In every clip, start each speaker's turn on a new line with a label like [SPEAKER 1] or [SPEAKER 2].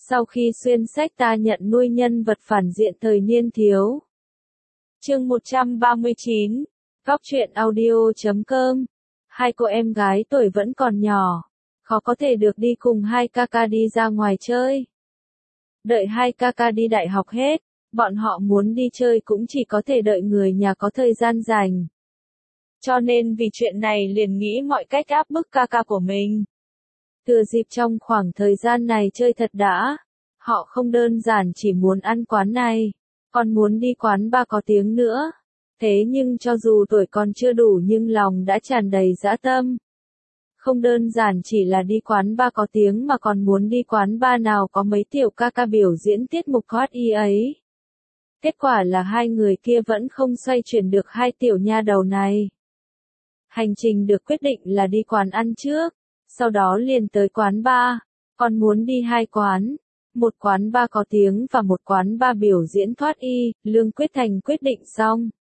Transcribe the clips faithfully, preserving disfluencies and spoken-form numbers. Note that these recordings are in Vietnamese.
[SPEAKER 1] Sau khi xuyên sách ta nhận nuôi nhân vật phản diện thời niên thiếu. Chương một trăm ba mươi chín, Góc truyện audio chấm com. Hai cô em gái tuổi vẫn còn nhỏ, khó có thể được đi cùng hai ca ca đi ra ngoài chơi. Đợi hai ca ca đi đại học hết, bọn họ muốn đi chơi cũng chỉ có thể đợi người nhà có thời gian rảnh. Cho nên vì chuyện này liền nghĩ mọi cách áp bức ca ca của mình. Thừa dịp trong khoảng thời gian này chơi thật đã, họ không đơn giản chỉ muốn ăn quán này, còn muốn đi quán bar có tiếng nữa. Thế nhưng cho dù tuổi còn chưa đủ nhưng lòng đã tràn đầy dã tâm. Không đơn giản chỉ là đi quán bar có tiếng mà còn muốn đi quán bar nào có mấy tiểu ca ca biểu diễn tiết mục hot y ấy. Kết quả là hai người kia vẫn không xoay chuyển được hai tiểu nha đầu này. Hành trình được quyết định là đi quán ăn trước, sau đó liền tới quán bar, còn muốn đi hai quán, một quán bar có tiếng và một quán bar biểu diễn thoát y. Lương Quyết Thành quyết định xong,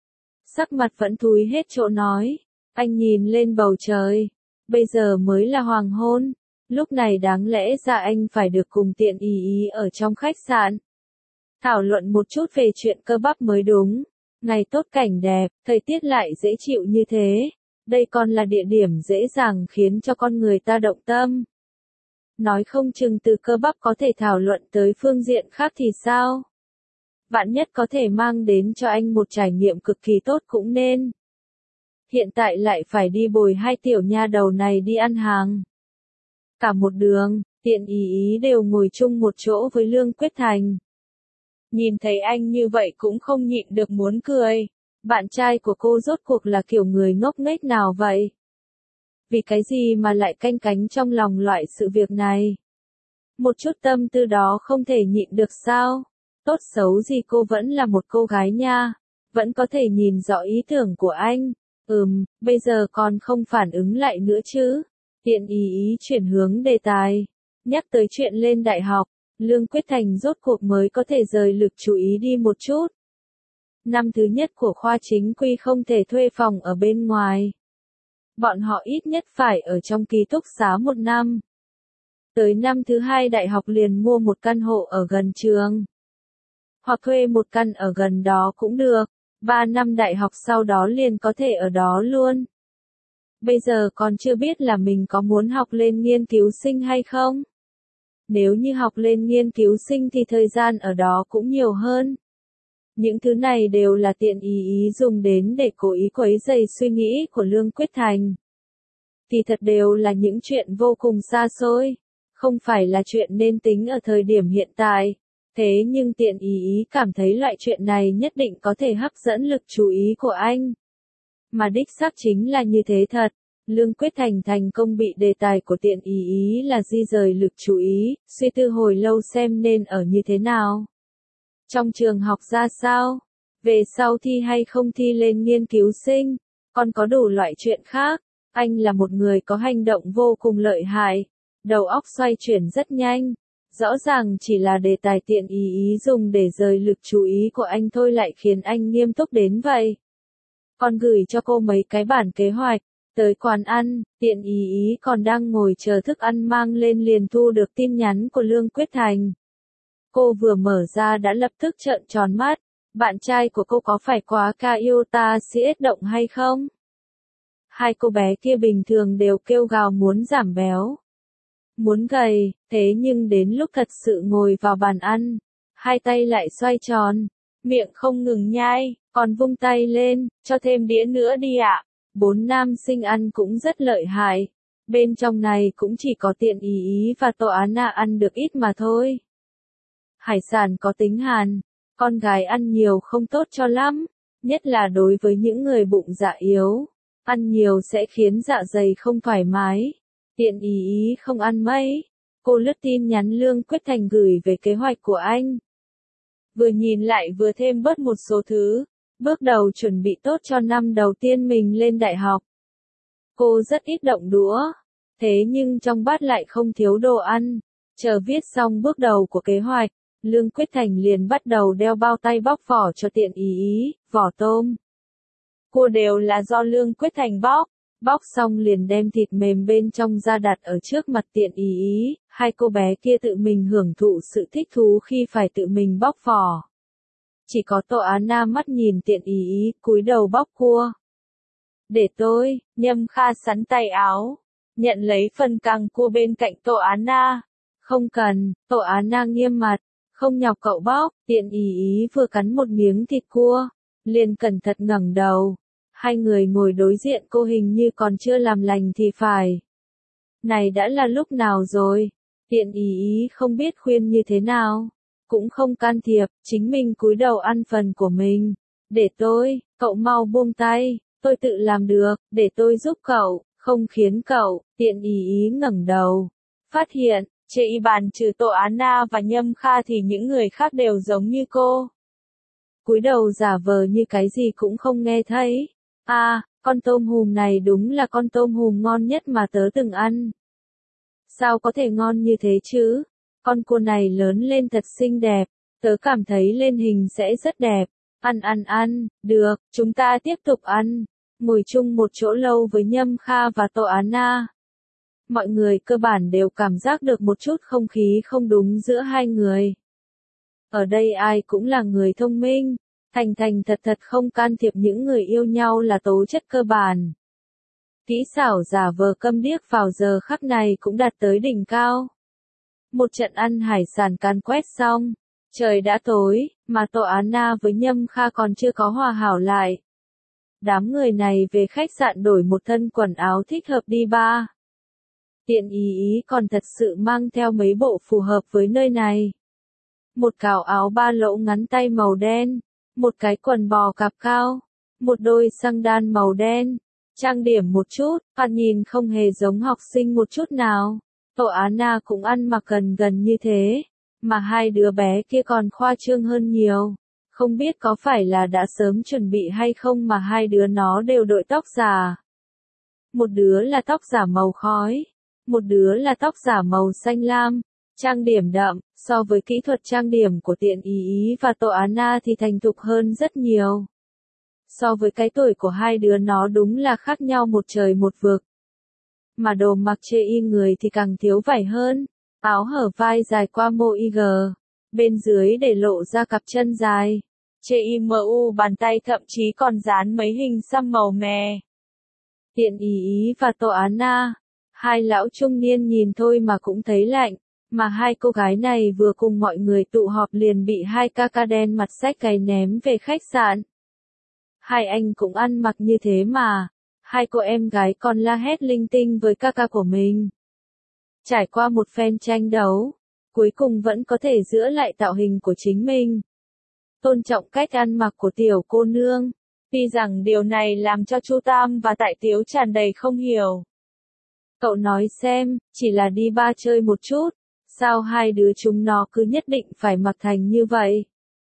[SPEAKER 1] sắc mặt vẫn thúi hết chỗ nói, anh nhìn lên bầu trời, bây giờ mới là hoàng hôn, lúc này đáng lẽ ra anh phải được cùng Tiện Y Y ở trong khách sạn, thảo luận một chút về chuyện cơ bắp mới đúng. Ngày tốt cảnh đẹp, thời tiết lại dễ chịu như thế, đây còn là địa điểm dễ dàng khiến cho con người ta động tâm. Nói không chừng từ cơ bắp có thể thảo luận tới phương diện khác thì sao? Vạn nhất có thể mang đến cho anh một trải nghiệm cực kỳ tốt cũng nên. Hiện tại lại phải đi bồi hai tiểu nha đầu này đi ăn hàng. Cả một đường, Tiện Y Y đều ngồi chung một chỗ với Lương Quyết Thành. Nhìn thấy anh như vậy cũng không nhịn được muốn cười. Bạn trai của cô rốt cuộc là kiểu người ngốc nghếch nào vậy? Vì cái gì mà lại canh cánh trong lòng loại sự việc này? Một chút tâm tư đó không thể nhịn được sao? Tốt xấu gì cô vẫn là một cô gái nha, vẫn có thể nhìn rõ ý tưởng của anh. Ừm, bây giờ còn không phản ứng lại nữa chứ? Tiện Y Y chuyển hướng đề tài, nhắc tới chuyện lên đại học. Lương Quyết Thành rốt cuộc mới có thể rời lực chú ý đi một chút. Năm thứ nhất của khoa chính quy không thể thuê phòng ở bên ngoài. Bọn họ ít nhất phải ở trong ký túc xá một năm. Tới năm thứ hai đại học liền mua một căn hộ ở gần trường. Hoặc thuê một căn ở gần đó cũng được. Ba năm đại học sau đó liền có thể ở đó luôn. Bây giờ còn chưa biết là mình có muốn học lên nghiên cứu sinh hay không. Nếu như học lên nghiên cứu sinh thì thời gian ở đó cũng nhiều hơn. Những thứ này đều là Tiện Y Y dùng đến để cố ý quấy rầy suy nghĩ của Lương Quyết Thành. Thì thật đều là những chuyện vô cùng xa xôi, không phải là chuyện nên tính ở thời điểm hiện tại. Thế nhưng Tiện Y Y cảm thấy loại chuyện này nhất định có thể hấp dẫn lực chú ý của anh. Mà đích xác chính là như thế thật. Lương Quyết Thành thành công bị đề tài của Tiện Y Y là di rời lực chú ý, suy tư hồi lâu xem nên ở như thế nào. Trong trường học ra sao? Về sau thi hay không thi lên nghiên cứu sinh? Còn có đủ loại chuyện khác. Anh là một người có hành động vô cùng lợi hại. Đầu óc xoay chuyển rất nhanh. Rõ ràng chỉ là đề tài Tiện Y Y dùng để rời lực chú ý của anh thôi lại khiến anh nghiêm túc đến vậy. Còn gửi cho cô mấy cái bản kế hoạch. Tới quán ăn, Tiện Y Y còn đang ngồi chờ thức ăn mang lên liền thu được tin nhắn của Lương Quyết Thành. Cô vừa mở ra đã lập tức trợn tròn mắt, bạn trai của cô có phải quá ca yêu ta siết động hay không? Hai cô bé kia bình thường đều kêu gào muốn giảm béo, muốn gầy, thế nhưng đến lúc thật sự ngồi vào bàn ăn, hai tay lại xoay tròn, miệng không ngừng nhai, còn vung tay lên, cho thêm đĩa nữa đi ạ. Bốn nam sinh ăn cũng rất lợi hại, bên trong này cũng chỉ có Tiện Y Y và Tô Á Na ăn được ít mà thôi. Hải sản có tính hàn, con gái ăn nhiều không tốt cho lắm, nhất là đối với những người bụng dạ yếu, ăn nhiều sẽ khiến dạ dày không thoải mái. Tiện Y Y không ăn mấy, cô lướt tin nhắn Lương Quyết Thành gửi về kế hoạch của anh. Vừa nhìn lại vừa thêm bớt một số thứ, bước đầu chuẩn bị tốt cho năm đầu tiên mình lên đại học. Cô rất ít động đũa, thế nhưng trong bát lại không thiếu đồ ăn. Chờ viết xong bước đầu của kế hoạch, Lương Quyết Thành liền bắt đầu đeo bao tay bóc vỏ cho Tiện Y Y, vỏ tôm, cua đều là do Lương Quyết Thành bóc. Bóc xong liền đem thịt mềm bên trong ra đặt ở trước mặt Tiện Y Y, Hai cô bé kia tự mình hưởng thụ sự thích thú khi phải tự mình bóc vỏ. Chỉ có Tô Á Na mắt nhìn Tiện Ý Ý, cúi đầu bóc cua. Để tôi, Nhâm Kha sắn tay áo, nhận lấy phần càng cua bên cạnh Tô Á Na. Không cần, Tô Á Na nghiêm mặt, không nhọc cậu bóc. Tiện Ý Ý vừa cắn một miếng thịt cua, liền cẩn thận ngẩng đầu. Hai người ngồi đối diện cô hình như còn chưa làm lành thì phải. Này đã là lúc nào rồi? Tiện Ý Ý không biết khuyên như thế nào, cũng không can thiệp, chính mình cúi đầu ăn phần của mình. Để tôi, cậu mau buông tay, tôi tự làm được, để tôi giúp cậu, không khiến cậu. Tiện Ý Ý ngẩng đầu, phát hiện, chê y bàn trừ Tô Á Na và Nhâm Kha thì những người khác đều giống như cô. Cúi đầu giả vờ như cái gì cũng không nghe thấy. À, con tôm hùm này đúng là con tôm hùm ngon nhất mà tớ từng ăn. Sao có thể ngon như thế chứ? Con cua này lớn lên thật xinh đẹp, tớ cảm thấy lên hình sẽ rất đẹp. Ăn ăn ăn, được, chúng ta tiếp tục ăn. Ngồi chung một chỗ lâu với Nhâm Kha và Tô Á Na. Mọi người cơ bản đều cảm giác được một chút không khí không đúng giữa hai người. Ở đây ai cũng là người thông minh, thành thành thật thật không can thiệp những người yêu nhau là tố chất cơ bản. Kỹ xảo giả vờ câm điếc vào giờ khắc này cũng đạt tới đỉnh cao. Một trận ăn hải sản càn quét xong, trời đã tối, mà Tô Á Na với Nhâm Kha còn chưa có hòa hảo lại. Đám người này về khách sạn đổi một thân quần áo thích hợp đi bar. Tiện Ý Ý còn thật sự mang theo mấy bộ phù hợp với nơi này. Một cào áo ba lỗ ngắn tay màu đen, một cái quần bò cạp cao, một đôi xăng đan màu đen, trang điểm một chút, và nhìn không hề giống học sinh một chút nào. Tô Á Na cũng ăn mặc gần gần như thế, mà hai đứa bé kia còn khoa trương hơn nhiều. Không biết có phải là đã sớm chuẩn bị hay không mà hai đứa nó đều đội tóc giả. Một đứa là tóc giả màu khói, một đứa là tóc giả màu xanh lam, trang điểm đậm, so với kỹ thuật trang điểm của Tiện Ý Ý và Tô Á Na thì thành thục hơn rất nhiều. So với cái tuổi của hai đứa nó đúng là khác nhau một trời một vực. Mà đồ mặc chê y người thì càng thiếu vải hơn, áo hở vai dài qua mô i gờ, bên dưới để lộ ra cặp chân dài. Chê y em u bàn tay thậm chí còn dán mấy hình xăm màu mè. Tiện Ý Ý và Tô Á Na, hai lão trung niên nhìn thôi mà cũng thấy lạnh, mà hai cô gái này vừa cùng mọi người tụ họp liền bị hai ca ca đen mặt xách cái ném về khách sạn. Hai anh cũng ăn mặc như thế mà, hai cô em gái còn la hét linh tinh với ca ca của mình. Trải qua một phen tranh đấu, cuối cùng vẫn có thể giữ lại tạo hình của chính mình. Tôn trọng cách ăn mặc của tiểu cô nương, tuy rằng điều này làm cho Chu Tam và Tại Tiếu tràn đầy không hiểu. Cậu nói xem, chỉ là đi bar chơi một chút, sao hai đứa chúng nó cứ nhất định phải mặc thành như vậy?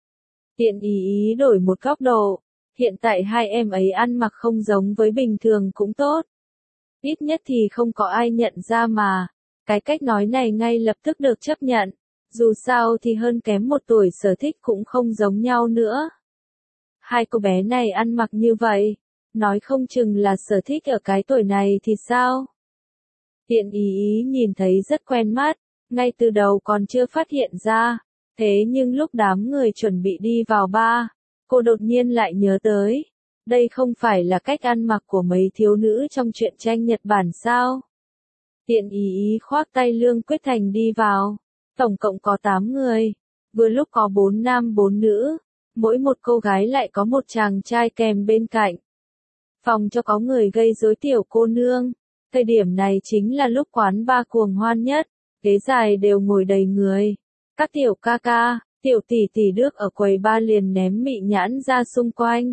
[SPEAKER 1] Tiện Ý Ý đổi một góc độ, hiện tại hai em ấy ăn mặc không giống với bình thường cũng tốt. Ít nhất thì không có ai nhận ra mà, cái cách nói này ngay lập tức được chấp nhận, dù sao thì hơn kém một tuổi sở thích cũng không giống nhau nữa. Hai cô bé này ăn mặc như vậy, nói không chừng là sở thích ở cái tuổi này thì sao? Tiện Ý Ý nhìn thấy rất quen mắt, ngay từ đầu còn chưa phát hiện ra, thế nhưng lúc đám người chuẩn bị đi vào bar, cô đột nhiên lại nhớ tới, đây không phải là cách ăn mặc của mấy thiếu nữ trong truyện tranh Nhật Bản sao? Tiện Ý Ý khoác tay Lương Quyết Thành đi vào, tổng cộng có tám người, vừa lúc có bốn nam bốn nữ, mỗi một cô gái lại có một chàng trai kèm bên cạnh. Phòng cho có người gây rối tiểu cô nương, thời điểm này chính là lúc quán bar cuồng hoan nhất, ghế dài đều ngồi đầy người. Các tiểu ca ca, tiểu tỷ tỷ đước ở quầy bar liền ném mị nhãn ra xung quanh.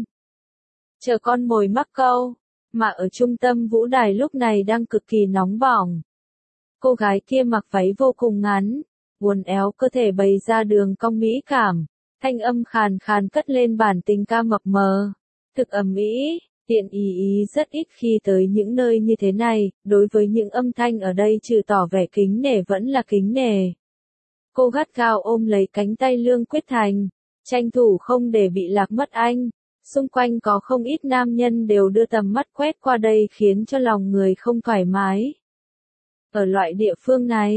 [SPEAKER 1] Chờ con mồi mắc câu, mà ở trung tâm vũ đài lúc này đang cực kỳ nóng bỏng. Cô gái kia mặc váy vô cùng ngắn, uốn éo cơ thể bày ra đường cong mỹ cảm, thanh âm khàn khàn cất lên bản tình ca mập mờ. Thực ầm ĩ, Tiện Ý Ý rất ít khi tới những nơi như thế này, đối với những âm thanh ở đây trừ tỏ vẻ kính nể vẫn là kính nể. Cô gắt gao ôm lấy cánh tay Lương Quyết Thành, tranh thủ không để bị lạc mất anh. Xung quanh có không ít nam nhân đều đưa tầm mắt quét qua đây khiến cho lòng người không thoải mái. Ở loại địa phương này,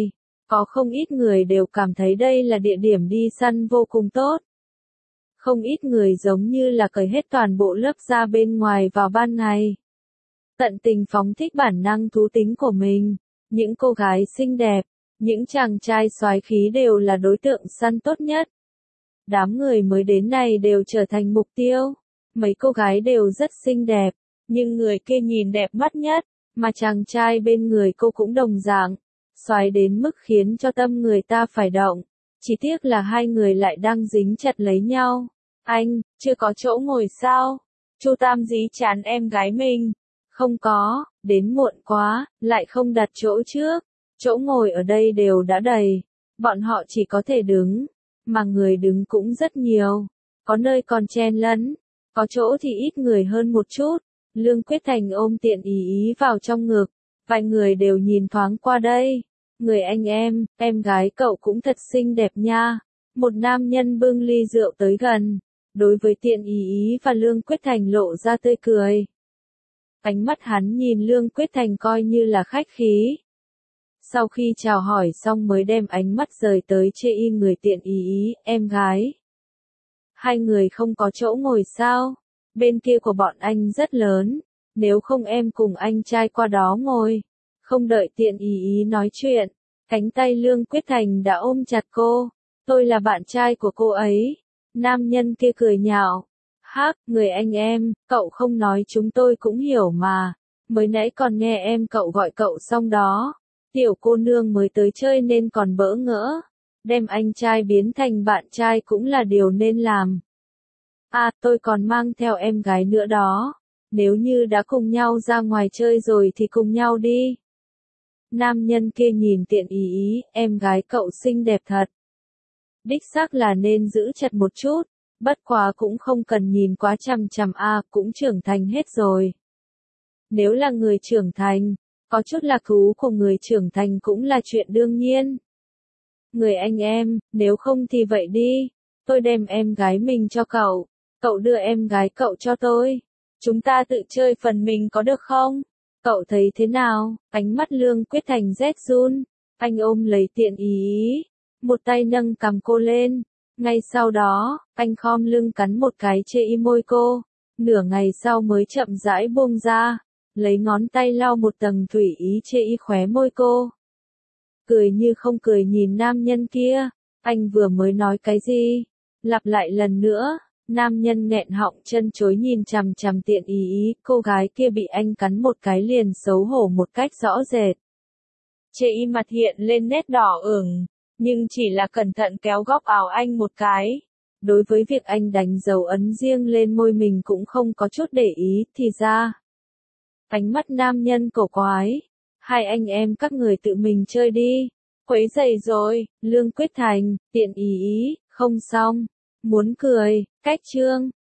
[SPEAKER 1] Có không ít người đều cảm thấy đây là địa điểm đi săn vô cùng tốt. Không ít người giống như là cởi hết toàn bộ lớp da bên ngoài vào ban ngày. Tận tình phóng thích bản năng thú tính của mình. Những cô gái xinh đẹp, những chàng trai soái khí đều là đối tượng săn tốt nhất. Đám người mới đến này đều trở thành mục tiêu. Mấy cô gái đều rất xinh đẹp, nhưng người kia nhìn đẹp mắt nhất, mà chàng trai bên người cô cũng đồng dạng, soái đến mức khiến cho tâm người ta phải động. Chỉ tiếc là hai người lại đang dính chặt lấy nhau. Anh, chưa có chỗ ngồi sao? Chu Tam dí chán em gái mình. Không có, đến muộn quá, lại không đặt chỗ trước. Chỗ ngồi ở đây đều đã đầy. Bọn họ chỉ có thể đứng, mà người đứng cũng rất nhiều. Có nơi còn chen lấn, có chỗ thì ít người hơn một chút. Lương Quyết Thành ôm Tiện Ý Ý vào trong ngực. Vài người đều nhìn thoáng qua đây. Người anh em, em gái cậu cũng thật xinh đẹp nha. Một nam nhân bưng ly rượu tới gần. Đối với Tiện Ý Ý và Lương Quyết Thành lộ ra tươi cười. Ánh mắt hắn nhìn Lương Quyết Thành coi như là khách khí. Sau khi chào hỏi xong mới đem ánh mắt rời tới chê y người Tiện Ý Ý, em gái. Hai người không có chỗ ngồi sao? Bên kia của bọn anh rất lớn, nếu không em cùng anh trai qua đó ngồi. Không đợi Tiện Ý Ý nói chuyện, cánh tay Lương Quyết Thành đã ôm chặt cô. Tôi là bạn trai của cô ấy. Nam nhân kia cười nhạo. Hắc, người anh em, cậu không nói chúng tôi cũng hiểu mà. Mới nãy còn nghe em cậu gọi cậu xong đó. Tiểu cô nương mới tới chơi nên còn bỡ ngỡ. Đem anh trai biến thành bạn trai cũng là điều nên làm. À, tôi còn mang theo em gái nữa đó. Nếu như đã cùng nhau ra ngoài chơi rồi thì cùng nhau đi. Nam nhân kia nhìn Tiện Ý Ý, em gái cậu xinh đẹp thật. Đích xác là nên giữ chặt một chút, bất quá cũng không cần nhìn quá chằm chằm a, à, cũng trưởng thành hết rồi. Nếu là người trưởng thành, có chút lạc thú của người trưởng thành cũng là chuyện đương nhiên. Người anh em, nếu không thì vậy đi, tôi đem em gái mình cho cậu, cậu đưa em gái cậu cho tôi. Chúng ta tự chơi phần mình có được không? Cậu thấy thế nào? Ánh mắt Lương Quyết Thành rét run, anh ôm lấy Tiện Ý Ý, một tay nâng cằm cô lên. Ngay sau đó, anh khom lưng cắn một cái chê y môi cô, nửa ngày sau mới chậm rãi buông ra, lấy ngón tay lau một tầng thủy ý chê y khóe môi cô. Cười như không cười nhìn nam nhân kia, anh vừa mới nói cái gì? Lặp lại lần nữa, nam nhân nghẹn họng chân chối nhìn chằm chằm Tiện Ý Ý, cô gái kia bị anh cắn một cái liền xấu hổ một cách rõ rệt. Chê y mặt hiện lên nét đỏ ửng, nhưng chỉ là cẩn thận kéo góc áo anh một cái. Đối với việc anh đánh dấu ấn riêng lên môi mình cũng không có chút để ý, thì ra. Ánh mắt nam nhân cổ quái. Hai anh em các người tự mình chơi đi. Quấy rầy rồi, Lương Quyết Thành, Tiện Ý Ý, không xong. Muốn cười, cách chương.